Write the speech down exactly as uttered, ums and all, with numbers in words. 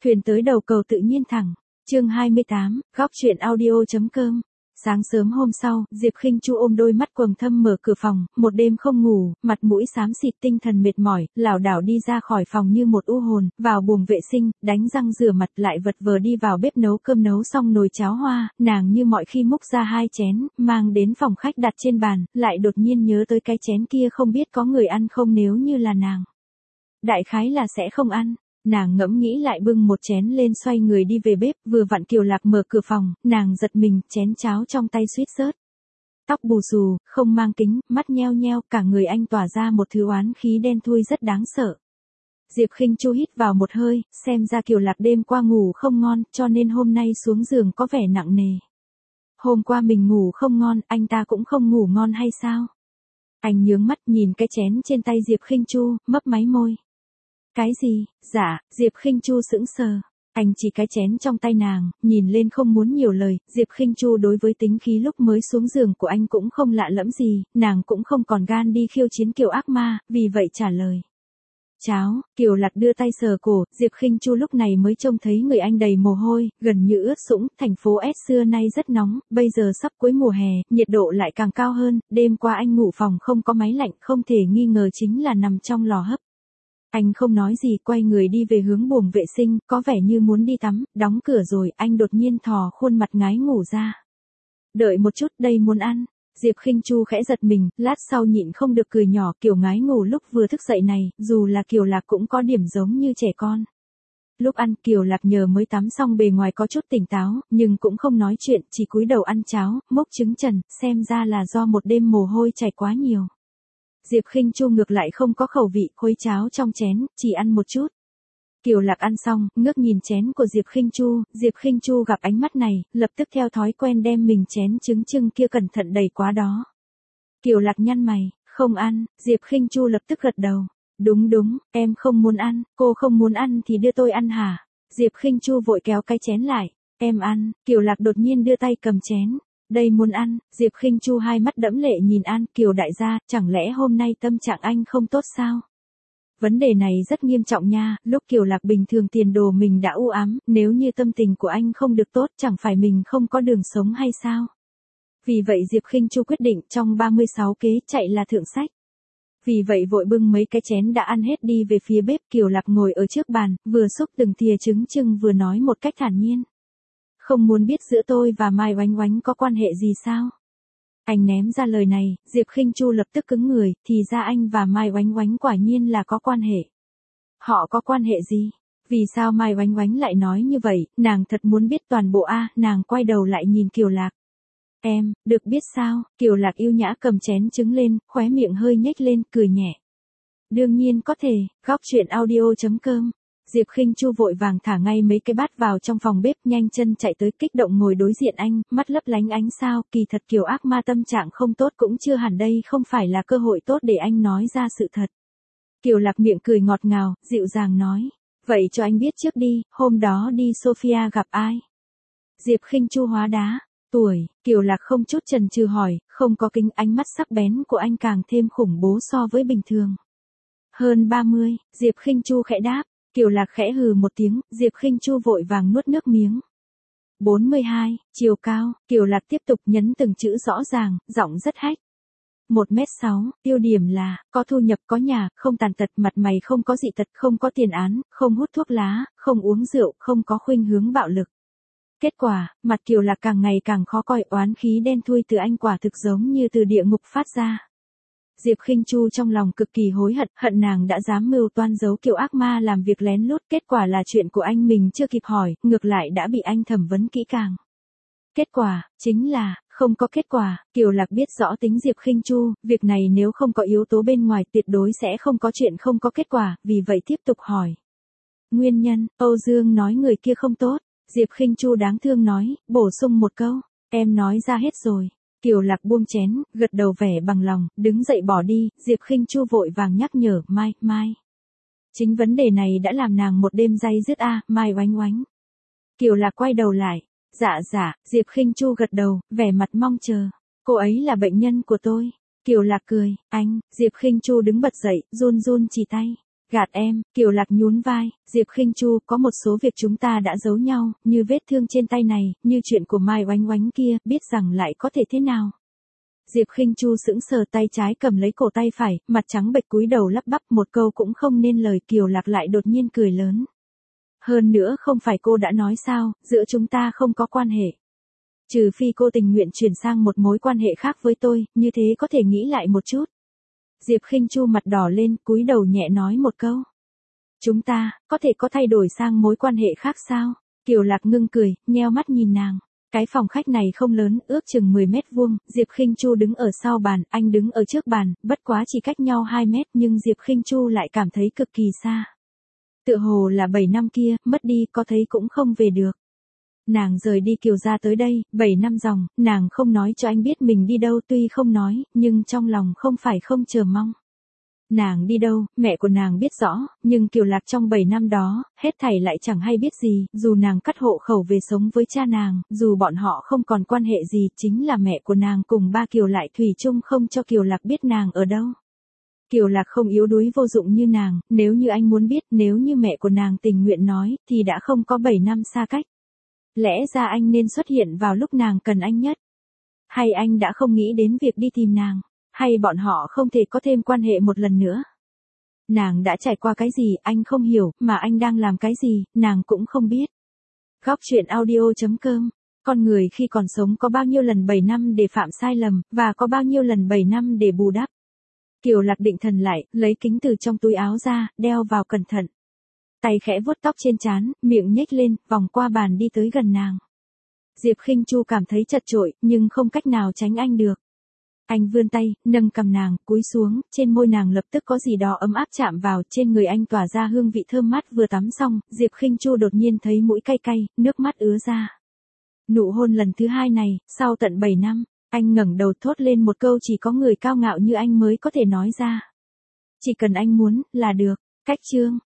Thuyền tới đầu cầu tự nhiên thẳng. Chương hai mươi tám, góc truyện audio.com. Sáng sớm hôm sau, Diệp Khinh Chu ôm đôi mắt quầng thâm mở cửa phòng, một đêm không ngủ, mặt mũi xám xịt tinh thần mệt mỏi, lảo đảo đi ra khỏi phòng như một u hồn, vào buồng vệ sinh, đánh răng rửa mặt lại vật vờ đi vào bếp nấu cơm nấu xong nồi cháo hoa, nàng như mọi khi múc ra hai chén, mang đến phòng khách đặt trên bàn, lại đột nhiên nhớ tới cái chén kia không biết có người ăn không nếu như là nàng. Đại khái là sẽ không ăn. Nàng ngẫm nghĩ lại bưng một chén lên xoay người đi về bếp, vừa vặn Kiều Lạc mở cửa phòng, nàng giật mình, chén cháo trong tay suýt rớt. Tóc bù xù, không mang kính, mắt nheo nheo, cả người anh tỏa ra một thứ oán khí đen thui rất đáng sợ. Diệp Khinh Chu hít vào một hơi, xem ra Kiều Lạc đêm qua ngủ không ngon, cho nên hôm nay xuống giường có vẻ nặng nề. Hôm qua mình ngủ không ngon, anh ta cũng không ngủ ngon hay sao? Anh nhướng mắt nhìn cái chén trên tay Diệp Khinh Chu, mấp máy môi. Cái gì? Dạ, Diệp Khinh Chu sững sờ. Anh chỉ cái chén trong tay nàng, nhìn lên không muốn nhiều lời, Diệp Khinh Chu đối với tính khí lúc mới xuống giường của anh cũng không lạ lẫm gì, nàng cũng không còn gan đi khiêu chiến Kiều ác ma, vì vậy trả lời. Cháo, Kiều Lạc đưa tay sờ cổ, Diệp Khinh Chu lúc này mới trông thấy người anh đầy mồ hôi, gần như ướt sũng, thành phố S xưa nay rất nóng, bây giờ sắp cuối mùa hè, nhiệt độ lại càng cao hơn, đêm qua anh ngủ phòng không có máy lạnh, không thể nghi ngờ chính là nằm trong lò hấp. Anh không nói gì, quay người đi về hướng buồng vệ sinh, có vẻ như muốn đi tắm, đóng cửa rồi, anh đột nhiên thò khuôn mặt ngái ngủ ra. Đợi một chút, đây muốn ăn. Diệp Khinh Chu khẽ giật mình, lát sau nhịn không được cười nhỏ, kiểu ngái ngủ lúc vừa thức dậy này, dù là Kiều Lạc cũng có điểm giống như trẻ con. Lúc ăn, Kiều Lạc nhờ mới tắm xong bề ngoài có chút tỉnh táo, nhưng cũng không nói chuyện, chỉ cúi đầu ăn cháo, mốc trứng trần, xem ra là do một đêm mồ hôi chảy quá nhiều. Diệp Khinh Chu ngược lại không có khẩu vị, khuấy cháo trong chén, chỉ ăn một chút. Kiều Lạc ăn xong, ngước nhìn chén của Diệp Khinh Chu, Diệp Khinh Chu gặp ánh mắt này, lập tức theo thói quen đem mình chén trứng trưng kia cẩn thận đẩy quá đó. Kiều Lạc nhăn mày, không ăn, Diệp Khinh Chu lập tức gật đầu. Đúng đúng, em không muốn ăn, cô không muốn ăn thì đưa tôi ăn hả? Diệp Khinh Chu vội kéo cái chén lại, em ăn, Kiều Lạc đột nhiên đưa tay cầm chén. Đây muốn ăn, Diệp Khinh Chu hai mắt đẫm lệ nhìn An, Kiều đại gia, chẳng lẽ hôm nay tâm trạng anh không tốt sao? Vấn đề này rất nghiêm trọng nha, lúc Kiều Lạc bình thường tiền đồ mình đã u ám, nếu như tâm tình của anh không được tốt chẳng phải mình không có đường sống hay sao? Vì vậy Diệp Khinh Chu quyết định trong ba mươi sáu kế chạy là thượng sách. Vì vậy vội bưng mấy cái chén đã ăn hết đi về phía bếp, Kiều Lạc ngồi ở trước bàn, vừa xúc từng thìa trứng trưng vừa nói một cách thản nhiên. Không muốn biết giữa tôi và Mai Oánh Oánh có quan hệ gì sao? Anh ném ra lời này, Diệp Khinh Chu lập tức cứng người, thì ra anh và Mai Oánh Oánh quả nhiên là có quan hệ. Họ có quan hệ gì? Vì sao Mai Oánh Oánh lại nói như vậy, nàng thật muốn biết toàn bộ a, nàng quay đầu lại nhìn Kiều Lạc. Em, được biết sao? Kiều Lạc yêu nhã cầm chén trứng lên, khóe miệng hơi nhếch lên, cười nhẹ. Đương nhiên có thể, góc truyện audio.com. Diệp Khinh Chu vội vàng thả ngay mấy cái bát vào trong phòng bếp, nhanh chân chạy tới, kích động ngồi đối diện anh, mắt lấp lánh ánh sao, kỳ thật Kiều ác ma tâm trạng không tốt cũng chưa hẳn, đây không phải là cơ hội tốt để anh nói ra sự thật. Kiều Lạc miệng cười ngọt ngào, dịu dàng nói, vậy cho anh biết trước đi, hôm đó đi Sophia gặp ai? Diệp Khinh Chu hóa đá, tuổi, Kiều Lạc không chút chần chừ hỏi, không có kính, ánh mắt sắc bén của anh càng thêm khủng bố so với bình thường. Hơn ba mươi, Diệp Khinh Chu khẽ đáp. Kiều Lạc khẽ hừ một tiếng, Diệp Khinh Chu vội vàng nuốt nước miếng. bốn mươi hai, chiều cao, Kiều Lạc tiếp tục nhấn từng chữ rõ ràng, giọng rất hách. một mét sáu, tiêu điểm là, có thu nhập, có nhà, không tàn tật, mặt mày không có dị tật, không có tiền án, không hút thuốc lá, không uống rượu, không có khuynh hướng bạo lực. Kết quả, mặt Kiều Lạc càng ngày càng khó coi, oán khí đen thui từ anh quả thực giống như từ địa ngục phát ra. Diệp Khinh Chu trong lòng cực kỳ hối hận, hận nàng đã dám mưu toan giấu Kiều ác ma làm việc lén lút, kết quả là chuyện của anh mình chưa kịp hỏi, ngược lại đã bị anh thẩm vấn kỹ càng. Kết quả, chính là, không có kết quả, Kiều Lạc biết rõ tính Diệp Khinh Chu, việc này nếu không có yếu tố bên ngoài tuyệt đối sẽ không có chuyện không có kết quả, vì vậy tiếp tục hỏi. Nguyên nhân, Âu Dương nói người kia không tốt, Diệp Khinh Chu đáng thương nói, bổ sung một câu, em nói ra hết rồi. Kiều Lạc buông chén, gật đầu vẻ bằng lòng, đứng dậy bỏ đi, Diệp Khinh Chu vội vàng nhắc nhở, Mai, Mai. Chính vấn đề này đã làm nàng một đêm day dứt a, Mai Oánh Oánh. Kiều Lạc quay đầu lại, dạ dạ, Diệp Khinh Chu gật đầu, vẻ mặt mong chờ, cô ấy là bệnh nhân của tôi. Kiều Lạc cười, anh, Diệp Khinh Chu đứng bật dậy, run run chỉ tay. Gạt em, Kiều Lạc nhún vai, Diệp Khinh Chu, có một số việc chúng ta đã giấu nhau, như vết thương trên tay này, như chuyện của Mai Oánh Oánh kia, biết rằng lại có thể thế nào. Diệp Khinh Chu sững sờ, tay trái cầm lấy cổ tay phải, mặt trắng bệch cúi đầu lắp bắp, một câu cũng không nên lời. Kiều Lạc lại đột nhiên cười lớn. Hơn nữa không phải cô đã nói sao, giữa chúng ta không có quan hệ. Trừ phi cô tình nguyện chuyển sang một mối quan hệ khác với tôi, như thế có thể nghĩ lại một chút. Diệp Khinh Chu mặt đỏ lên, cúi đầu nhẹ nói một câu. Chúng ta, có thể có thay đổi sang mối quan hệ khác sao? Kiều Lạc ngưng cười, nheo mắt nhìn nàng. Cái phòng khách này không lớn, ước chừng mười mét vuông, Diệp Khinh Chu đứng ở sau bàn, anh đứng ở trước bàn, bất quá chỉ cách nhau hai mét nhưng Diệp Khinh Chu lại cảm thấy cực kỳ xa. Tựa hồ là bảy năm kia, mất đi, có thấy cũng không về được. Nàng rời đi Kiều gia tới đây, bảy năm dòng, nàng không nói cho anh biết mình đi đâu, tuy không nói, nhưng trong lòng không phải không chờ mong. Nàng đi đâu, mẹ của nàng biết rõ, nhưng Kiều Lạc trong bảy năm đó, hết thảy lại chẳng hay biết gì, dù nàng cắt hộ khẩu về sống với cha nàng, dù bọn họ không còn quan hệ gì, chính là mẹ của nàng cùng ba Kiều lại thủy chung không cho Kiều Lạc biết nàng ở đâu. Kiều Lạc không yếu đuối vô dụng như nàng, nếu như anh muốn biết, nếu như mẹ của nàng tình nguyện nói, thì đã không có bảy năm xa cách. Lẽ ra anh nên xuất hiện vào lúc nàng cần anh nhất. Hay anh đã không nghĩ đến việc đi tìm nàng, hay bọn họ không thể có thêm quan hệ một lần nữa. Nàng đã trải qua cái gì, anh không hiểu, mà anh đang làm cái gì, nàng cũng không biết. Góc truyện audio chấm com. Con người khi còn sống có bao nhiêu lần bảy năm để phạm sai lầm, và có bao nhiêu lần bảy năm để bù đắp. Kiều Lạc định thần lại, lấy kính từ trong túi áo ra, đeo vào cẩn thận. Tay khẽ vuốt tóc trên trán, miệng nhếch lên, vòng qua bàn đi tới gần nàng. Diệp Khinh Chu cảm thấy chật chội, nhưng không cách nào tránh anh được. Anh vươn tay, nâng cầm nàng, cúi xuống, trên môi nàng lập tức có gì đó ấm áp chạm vào, trên người anh tỏa ra hương vị thơm mát. Vừa tắm xong, Diệp Khinh Chu đột nhiên thấy mũi cay cay, nước mắt ứa ra. Nụ hôn lần thứ hai này, sau tận bảy năm, anh ngẩng đầu thốt lên một câu chỉ có người cao ngạo như anh mới có thể nói ra. Chỉ cần anh muốn, là được. Cách chương